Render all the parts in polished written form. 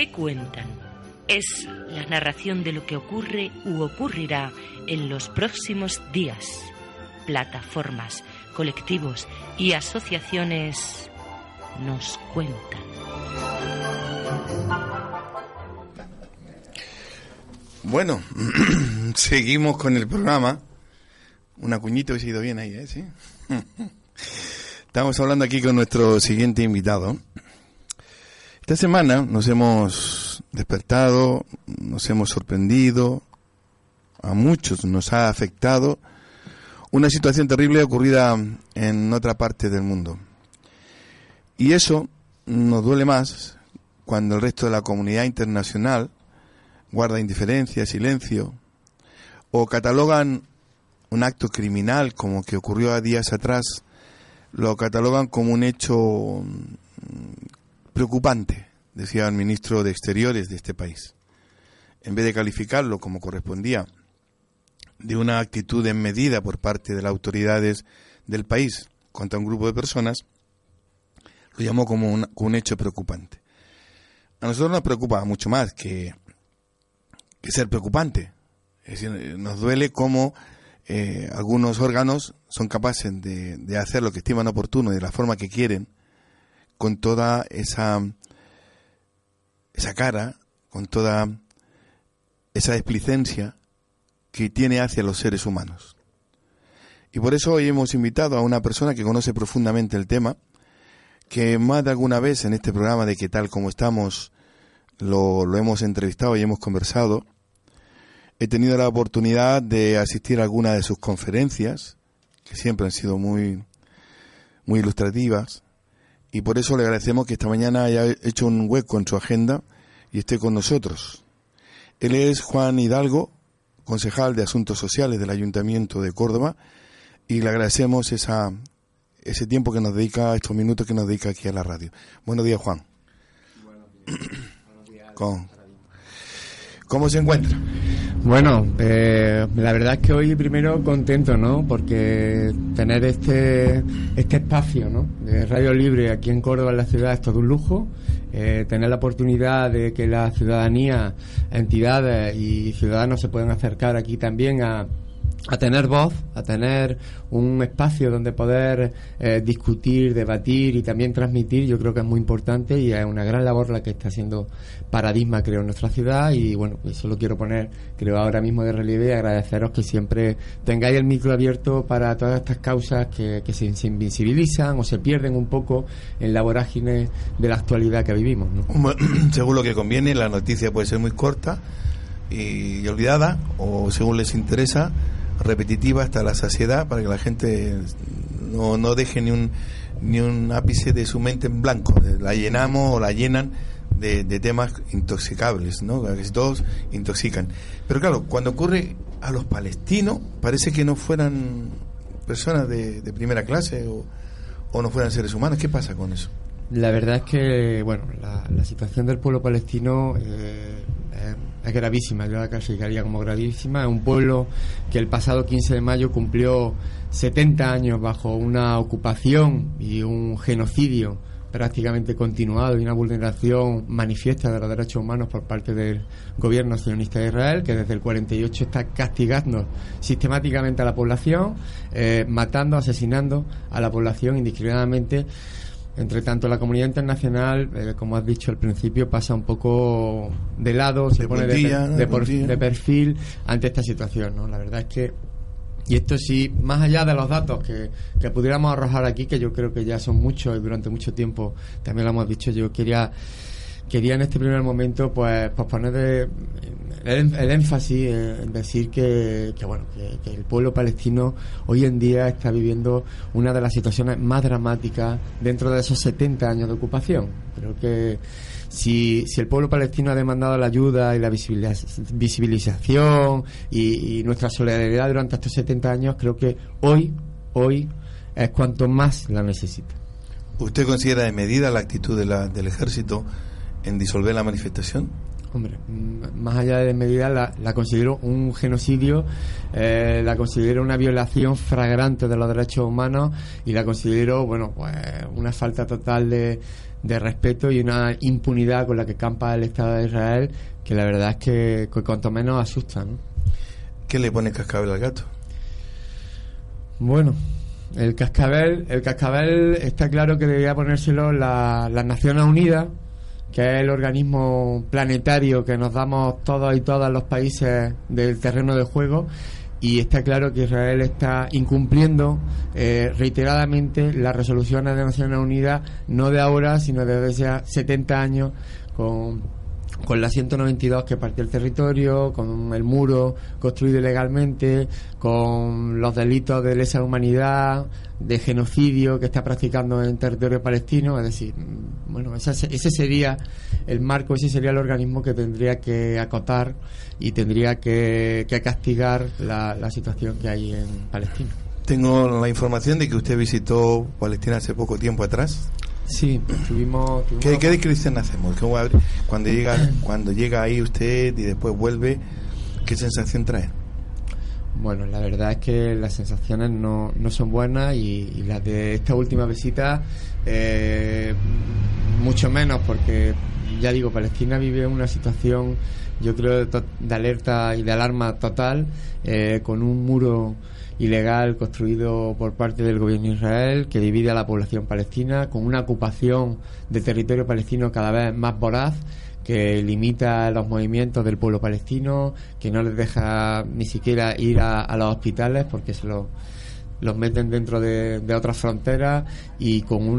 ¿Qué cuentan? Es la narración de lo que ocurre u ocurrirá en los próximos días. Plataformas, colectivos y asociaciones nos cuentan. Bueno, seguimos con el programa. Una cuñita hubiese ido bien ahí, ¿eh? ¿Sí? Estamos hablando aquí con nuestro siguiente invitado. Esta semana nos hemos despertado, nos hemos sorprendido, a muchos nos ha afectado una situación terrible ocurrida en otra parte del mundo. Y eso nos duele más cuando el resto de la comunidad internacional guarda indiferencia, silencio, o catalogan un acto criminal como que ocurrió a días atrás, lo catalogan como un hecho preocupante, decía el ministro de Exteriores de este país. En vez de calificarlo como correspondía de una actitud desmedida por parte de las autoridades del país contra un grupo de personas, lo llamó como un hecho preocupante. A nosotros nos preocupa mucho más que ser preocupante. Es decir, nos duele cómo algunos órganos son capaces de hacer lo que estiman oportuno y de la forma que quieren, con toda esa cara, con toda esa displicencia que tiene hacia los seres humanos. Y por eso hoy hemos invitado a una persona que conoce profundamente el tema, que más de alguna vez en este programa de ¿Qué tal como estamos? Lo hemos entrevistado y hemos conversado. He tenido la oportunidad de asistir a algunas de sus conferencias, que siempre han sido muy, muy ilustrativas, y por eso le agradecemos que esta mañana haya hecho un hueco en su agenda y esté con nosotros. Él es Juan Hidalgo, concejal de Asuntos Sociales del Ayuntamiento de Córdoba, y le agradecemos ese tiempo que nos dedica, estos minutos que nos dedica aquí a la radio. Buenos días, Juan. Buenos días. ¿Cómo se encuentra? Bueno, la verdad es que hoy primero contento, ¿no? Porque tener este espacio, ¿no? De Radio Libre aquí en Córdoba, en la ciudad, es todo un lujo. Tener la oportunidad de que la ciudadanía, entidades y ciudadanos se puedan acercar aquí también a tener voz, a tener un espacio donde poder discutir, debatir y también transmitir, yo creo que es muy importante y es una gran labor la que está haciendo Paradigma, creo, en nuestra ciudad. Y bueno, pues eso lo quiero poner, creo, ahora mismo de relieve, y agradeceros que siempre tengáis el micro abierto para todas estas causas que se invisibilizan o se pierden un poco en la vorágine de la actualidad que vivimos, ¿no? Según lo que conviene, la noticia puede ser muy corta y olvidada, o según les interesa, repetitiva hasta la saciedad, para que la gente no deje ni un ápice de su mente en blanco. La llenamos o la llenan de temas intoxicables, ¿no? Que todos intoxican. Pero claro, cuando ocurre a los palestinos, parece que no fueran personas de primera clase o no fueran seres humanos. ¿Qué pasa con eso? La verdad es que, bueno, la situación del pueblo palestino es gravísima, yo la calificaría como gravísima. Es un pueblo que el pasado 15 de mayo cumplió 70 años bajo una ocupación y un genocidio prácticamente continuado y una vulneración manifiesta de los derechos humanos por parte del gobierno sionista de Israel, que desde el 48 está castigando sistemáticamente a la población, matando, asesinando a la población indiscriminadamente. Entre tanto, la comunidad internacional, como has dicho al principio, pasa un poco de lado, se pone de perfil ante esta situación, ¿no? La verdad es que, y esto sí, más allá de los datos que pudiéramos arrojar aquí, que yo creo que ya son muchos y durante mucho tiempo también lo hemos dicho, yo quería en este primer momento pues poner el énfasis en decir que el pueblo palestino hoy en día está viviendo una de las situaciones más dramáticas dentro de esos 70 años de ocupación. Creo que si el pueblo palestino ha demandado la ayuda y la visibilización y nuestra solidaridad durante estos 70 años, creo que hoy es cuanto más la necesita. ¿Usted considera desmedida la actitud del ejército en disolver la manifestación? Hombre, más allá de medida la considero un genocidio, la considero una violación flagrante de los derechos humanos y la considero, bueno, pues una falta total de respeto y una impunidad con la que campa el Estado de Israel, que la verdad es que cuanto menos asusta, ¿no? ¿Qué le pone cascabel al gato? Bueno, el cascabel está claro que debería ponérselo las Naciones Unidas, que es el organismo planetario que nos damos todos y todas los países del terreno de juego, y está claro que Israel está incumpliendo reiteradamente las resoluciones de Naciones Unidas, no de ahora, sino desde hace 70 años, con la 192 que partió el territorio, con el muro construido ilegalmente, con los delitos de lesa humanidad, de genocidio que está practicando en territorio palestino. Es decir, bueno, ese sería el marco, ese sería el organismo que tendría que acotar y tendría que castigar la situación que hay en Palestina. Tengo la información de que usted visitó Palestina hace poco tiempo atrás. Sí, tuvimos... ¿Qué descripción hacemos? Cuando llega ahí usted y después vuelve, ¿qué sensación trae? Bueno, la verdad es que las sensaciones no son buenas, y las de esta última visita mucho menos, porque ya digo, Palestina vive una situación, yo creo, de alerta y de alarma total, con un muro ilegal construido por parte del gobierno de Israel que divide a la población palestina, con una ocupación del territorio palestino cada vez más voraz, que limita los movimientos del pueblo palestino, que no les deja ni siquiera ir a los hospitales porque los meten dentro de otras fronteras, y con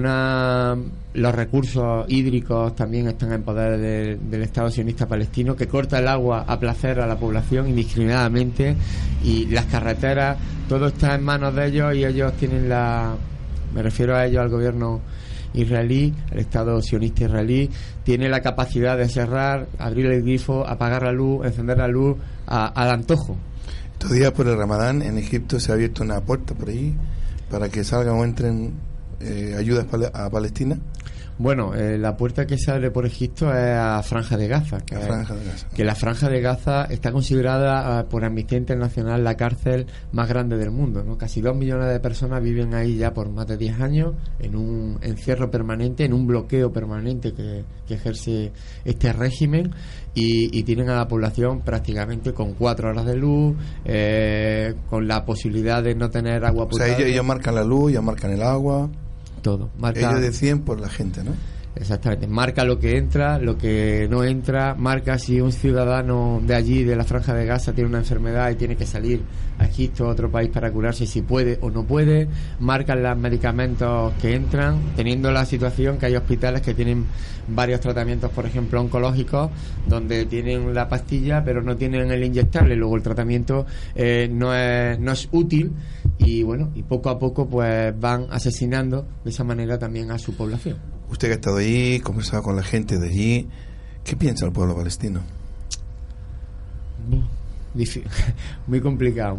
los recursos hídricos también están en poder del Estado sionista palestino, que corta el agua a placer a la población indiscriminadamente, y las carreteras, todo está en manos de ellos, y ellos tienen me refiero a ellos, al gobierno israelí, el Estado sionista israelí, tiene la capacidad de cerrar, abrir el grifo, apagar la luz, encender la luz al antojo. Estos días por el Ramadán en Egipto se ha abierto una puerta por ahí para que salgan o entren ayudas a Palestina. Bueno, la puerta que se abre por Egipto es a Franja de Gaza, que la Franja de Gaza está considerada por Amnistía Internacional la cárcel más grande del mundo, ¿no? Casi 2 millones de personas viven ahí ya por más de 10 años, en un encierro permanente, en un bloqueo permanente que ejerce este régimen, y tienen a la población prácticamente con 4 horas de luz, con la posibilidad de no tener agua potable. O sea, ellos marcan la luz, ellos marcan el agua. Todo. Ellos deciden por la gente, ¿no? Exactamente. Marca lo que entra, lo que no entra, marca si un ciudadano de allí, de la Franja de Gaza, tiene una enfermedad y tiene que salir a Egipto o a otro país para curarse, si puede o no puede, marcan los medicamentos que entran, teniendo la situación que hay hospitales que tienen varios tratamientos, por ejemplo oncológicos, donde tienen la pastilla pero no tienen el inyectable, luego el tratamiento no es útil, y bueno, y poco a poco pues van asesinando de esa manera también a su población. Usted que ha estado allí, conversado con la gente de allí, ¿qué piensa el pueblo palestino? Muy complicado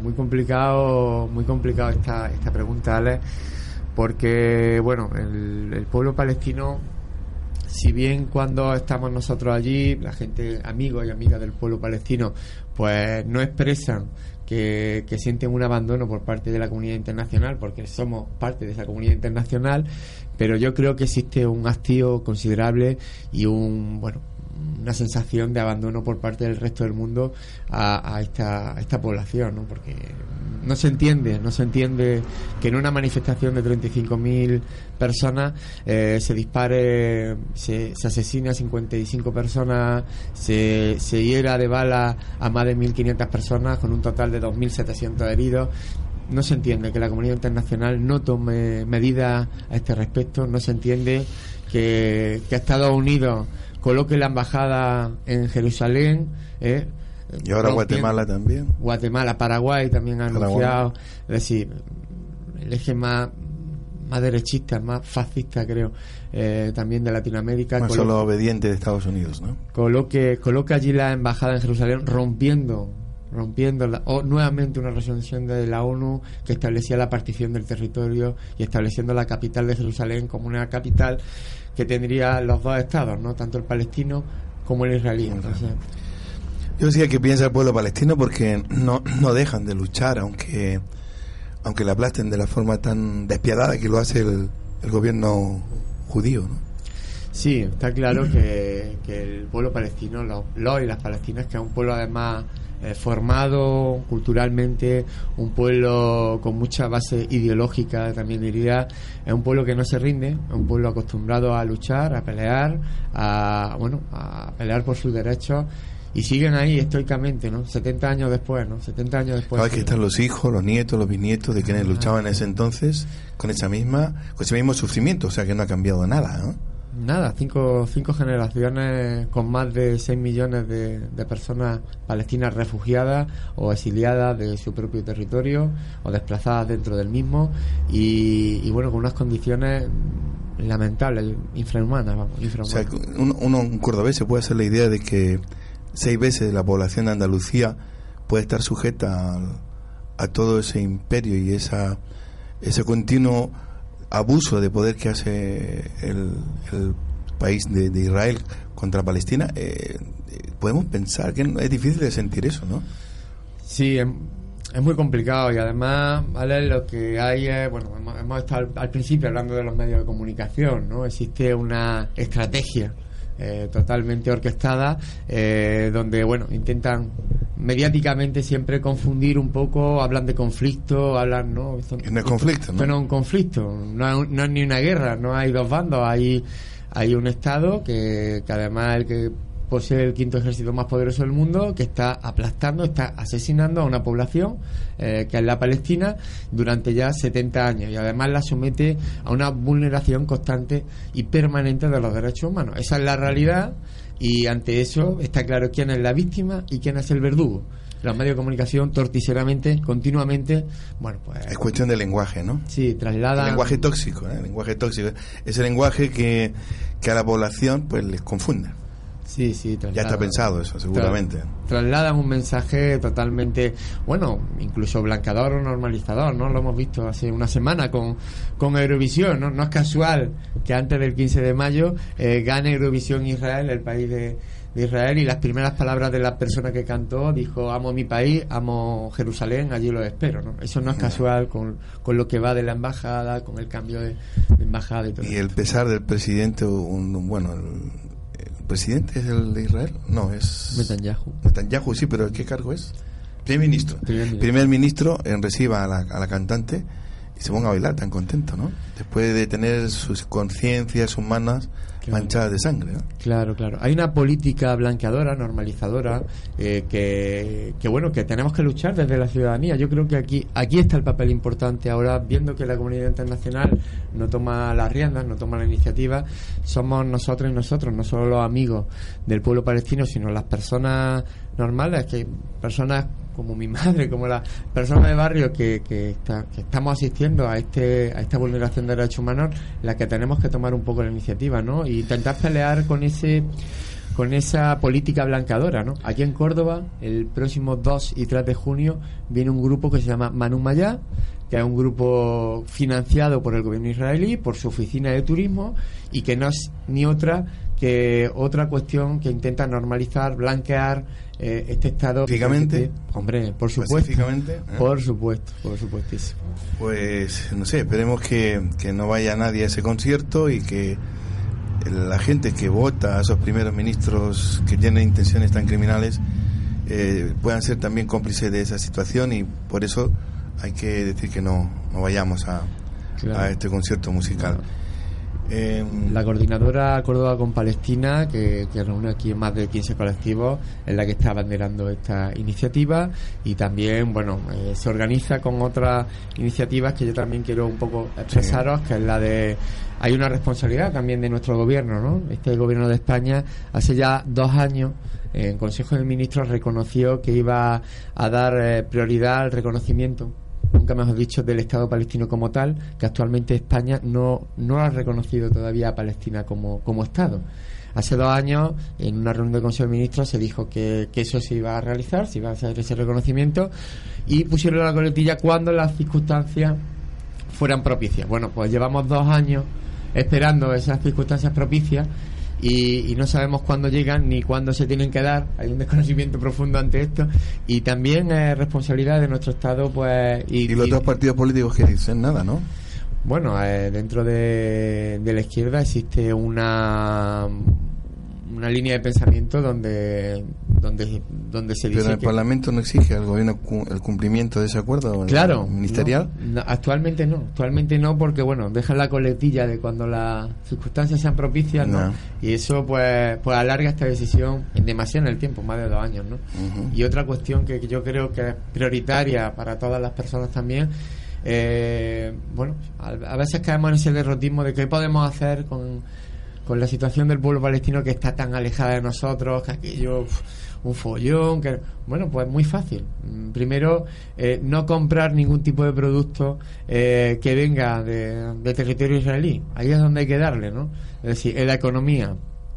esta pregunta, Alex, porque bueno, el pueblo palestino, si bien cuando estamos nosotros allí, la gente, amigos y amigas del pueblo palestino, pues no expresan que sienten un abandono por parte de la comunidad internacional, porque somos parte de esa comunidad internacional, pero yo creo que existe un hastío considerable y una sensación de abandono por parte del resto del mundo a esta población, ¿no? Porque no se entiende que en una manifestación de 35.000 personas se dispare, se asesine a 55 personas, se hiera de bala a más de 1.500 personas, con un total de 2.700 heridos. No se entiende que la comunidad internacional no tome medidas a este respecto. No se entiende que Estados Unidos coloque la embajada en Jerusalén, y ahora Guatemala también. Paraguay también ha anunciado. Es decir, el eje más derechista, más fascista, creo, también de Latinoamérica, más solo obediente de Estados Unidos, ¿no? Coloque allí la embajada en Jerusalén, rompiendo nuevamente una resolución de la ONU que establecía la partición del territorio y estableciendo la capital de Jerusalén como una capital que tendría los dos estados, ¿no? Tanto el palestino como el israelí. Entonces, yo decía que piensa el pueblo palestino porque no dejan de luchar, aunque le aplasten de la forma tan despiadada que lo hace el gobierno judío, ¿no? Sí, está claro que el pueblo palestino, los y las palestinas, que es un pueblo además formado culturalmente, un pueblo con mucha base ideológica, también diría, es un pueblo que no se rinde, es un pueblo acostumbrado a luchar, a pelear, a pelear por sus derechos, y siguen ahí estoicamente, ¿no? 70 años después, ¿no? 70 años después. Aquí están los hijos, los nietos, los bisnietos de quienes luchaban en ese entonces con ese mismo sufrimiento, o sea que no ha cambiado nada, ¿no? Nada, cinco generaciones con más de 6 millones de personas palestinas refugiadas o exiliadas de su propio territorio o desplazadas dentro del mismo, y bueno, con unas condiciones lamentables, infrahumanas, vamos, infrahumanas. O sea, un cordobés se puede hacer la idea de que 6 veces la población de Andalucía puede estar sujeta a todo ese imperio y ese continuo abuso de poder que hace el país de Israel contra Palestina. Podemos pensar que es difícil de sentir eso, ¿no? Sí, es muy complicado, y además, ¿vale? Lo que hay es, bueno, hemos estado al principio hablando de los medios de comunicación, ¿no? Existe una estrategia totalmente orquestada, donde, bueno, intentan mediáticamente siempre confundir un poco, hablan de conflicto, hablan, ¿no? No es conflicto, ¿no? Esto no es un conflicto, no es ni una guerra, no hay dos bandos, hay un Estado que además el que posee el quinto ejército más poderoso del mundo, que está aplastando, está asesinando a una población que es la Palestina durante ya 70 años, y además la somete a una vulneración constante y permanente de los derechos humanos. Esa es la realidad, y ante eso está claro quién es la víctima y quién es el verdugo. Los medios de comunicación torticeramente, continuamente, bueno, pues... Es cuestión de lenguaje, ¿no? Sí, trasladan... El lenguaje tóxico, ¿eh? El lenguaje tóxico. Ese lenguaje que a la población pues les confunde. Sí, ya está pensado eso, seguramente. Trasladan un mensaje totalmente, bueno, incluso blanqueador o normalizador, ¿no? Lo hemos visto hace una semana con Eurovisión, ¿no? No es casual que antes del 15 de mayo gane Eurovisión Israel, el país de Israel, y las primeras palabras de la persona que cantó dijo: amo mi país, amo Jerusalén, allí lo espero, ¿no? Eso no es casual con lo que va de la embajada, con el cambio de embajada y todo. Y el pesar del presidente, ¿el presidente es el de Israel? No, es... Netanyahu, sí, pero ¿qué cargo es? Primer ministro reciba a la cantante y se ponga a bailar tan contento, ¿no? Después de tener sus conciencias humanas manchadas de sangre, ¿no? Claro. Hay una política blanqueadora, normalizadora, que bueno, que tenemos que luchar desde la ciudadanía. Yo creo que aquí está el papel importante ahora, viendo que la comunidad internacional no toma las riendas, no toma la iniciativa. Somos nosotros y nosotros, no solo los amigos del pueblo palestino, sino las personas normales, personas como mi madre, como las personas de barrio que estamos asistiendo a esta vulneración de derechos humanos, las que tenemos que tomar un poco la iniciativa, ¿no? Y intentar pelear con esa política blanqueadora, ¿no? Aquí en Córdoba, el próximo 2 y 3 de junio, viene un grupo que se llama Manu Mayá, que es un grupo financiado por el gobierno israelí, por su oficina de turismo, y que no es ni otra cuestión que intenta normalizar, blanquear este estado. ¿Pacíficamente? Hombre, por supuesto. ¿Pacíficamente? Por supuestísimo. Pues, no sé, esperemos que no vaya nadie a ese concierto y que la gente que vota a esos primeros ministros que tienen intenciones tan criminales puedan ser también cómplices de esa situación, y por eso hay que decir que no vayamos a este concierto musical. La coordinadora Córdoba con Palestina, que reúne aquí más de 15 colectivos, es la que está abanderando esta iniciativa, y también, bueno, se organiza con otras iniciativas que yo también quiero un poco expresaros, que es la de... Hay una responsabilidad también de nuestro gobierno, ¿no? Este gobierno de España, hace ya 2 años, en Consejo de Ministros reconoció que iba a dar prioridad al reconocimiento, nunca mejor dicho, del Estado palestino como tal, que actualmente España no ha reconocido todavía a Palestina como Estado. Hace 2 años, en una reunión del Consejo de Ministros, se dijo que eso se iba a realizar, se iba a hacer ese reconocimiento, y pusieron la coletilla cuando las circunstancias fueran propicias. Bueno, pues llevamos 2 años esperando esas circunstancias propicias, y no sabemos cuándo llegan ni cuándo se tienen que dar. Hay un desconocimiento profundo ante esto, y también es responsabilidad de nuestro Estado, pues... Y los otros partidos políticos que dicen nada, ¿no? Bueno, dentro de la izquierda existe una línea de pensamiento donde se dice pero el Parlamento no exige al gobierno el cumplimiento de ese acuerdo, claro, ministerial. No, actualmente no, porque bueno, dejan la coletilla de cuando las circunstancias sean propicias, ¿no? Y eso pues alarga esta decisión demasiado en el tiempo, más de 2 años, ¿no? Uh-huh. Y otra cuestión que yo creo que es prioritaria para todas las personas también, bueno, a veces caemos en ese derrotismo de qué podemos hacer con la situación del pueblo palestino, que está tan alejada de nosotros, que aquello, un follón, que bueno, pues muy fácil. Primero, no comprar ningún tipo de producto que venga de territorio israelí. Ahí es donde hay que darle, ¿no? Es decir, en la economía,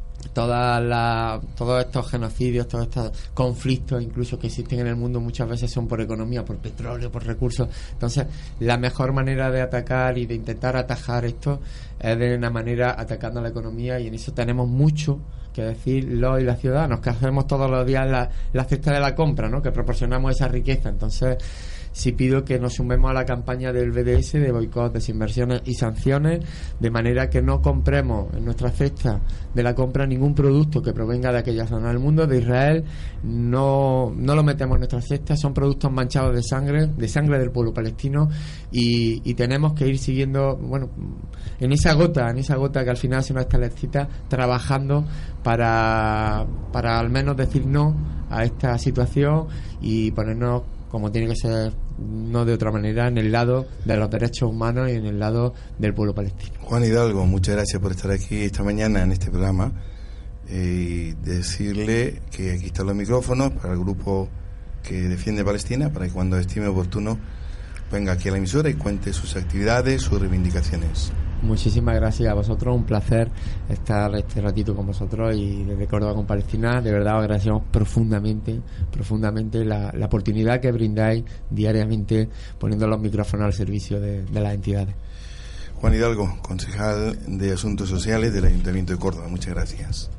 todos estos genocidios, todos estos conflictos incluso que existen en el mundo muchas veces son por economía, por petróleo, por recursos. Entonces la mejor manera de atacar y de intentar atajar esto es de una manera atacando a la economía, y en eso tenemos mucho que decir los y las ciudadanos, que hacemos todos los días la cesta de la compra, ¿no? Que proporcionamos esa riqueza. Entonces sí pido que nos sumemos a la campaña del BDS de boicot, desinversiones y sanciones, de manera que no compremos en nuestra cesta de la compra ningún producto que provenga de aquella zona del mundo, de Israel. No lo metemos en nuestra cesta, son productos manchados de sangre del pueblo palestino, y tenemos que ir siguiendo, bueno, en esa gota que al final se nos estalecita, trabajando para al menos decir no a esta situación y ponernos, como tiene que ser, no de otra manera, en el lado de los derechos humanos y en el lado del pueblo palestino. Juan Hidalgo, muchas gracias por estar aquí esta mañana en este programa, y decirle que aquí están los micrófonos para el grupo que defiende Palestina, para que cuando estime oportuno venga aquí a la emisora y cuente sus actividades, sus reivindicaciones. Muchísimas gracias a vosotros, un placer estar este ratito con vosotros, y desde Córdoba con Palestina, de verdad os agradecemos profundamente la oportunidad que brindáis diariamente poniendo los micrófonos al servicio de las entidades. Juan Hidalgo, concejal de Asuntos Sociales del Ayuntamiento de Córdoba, muchas gracias.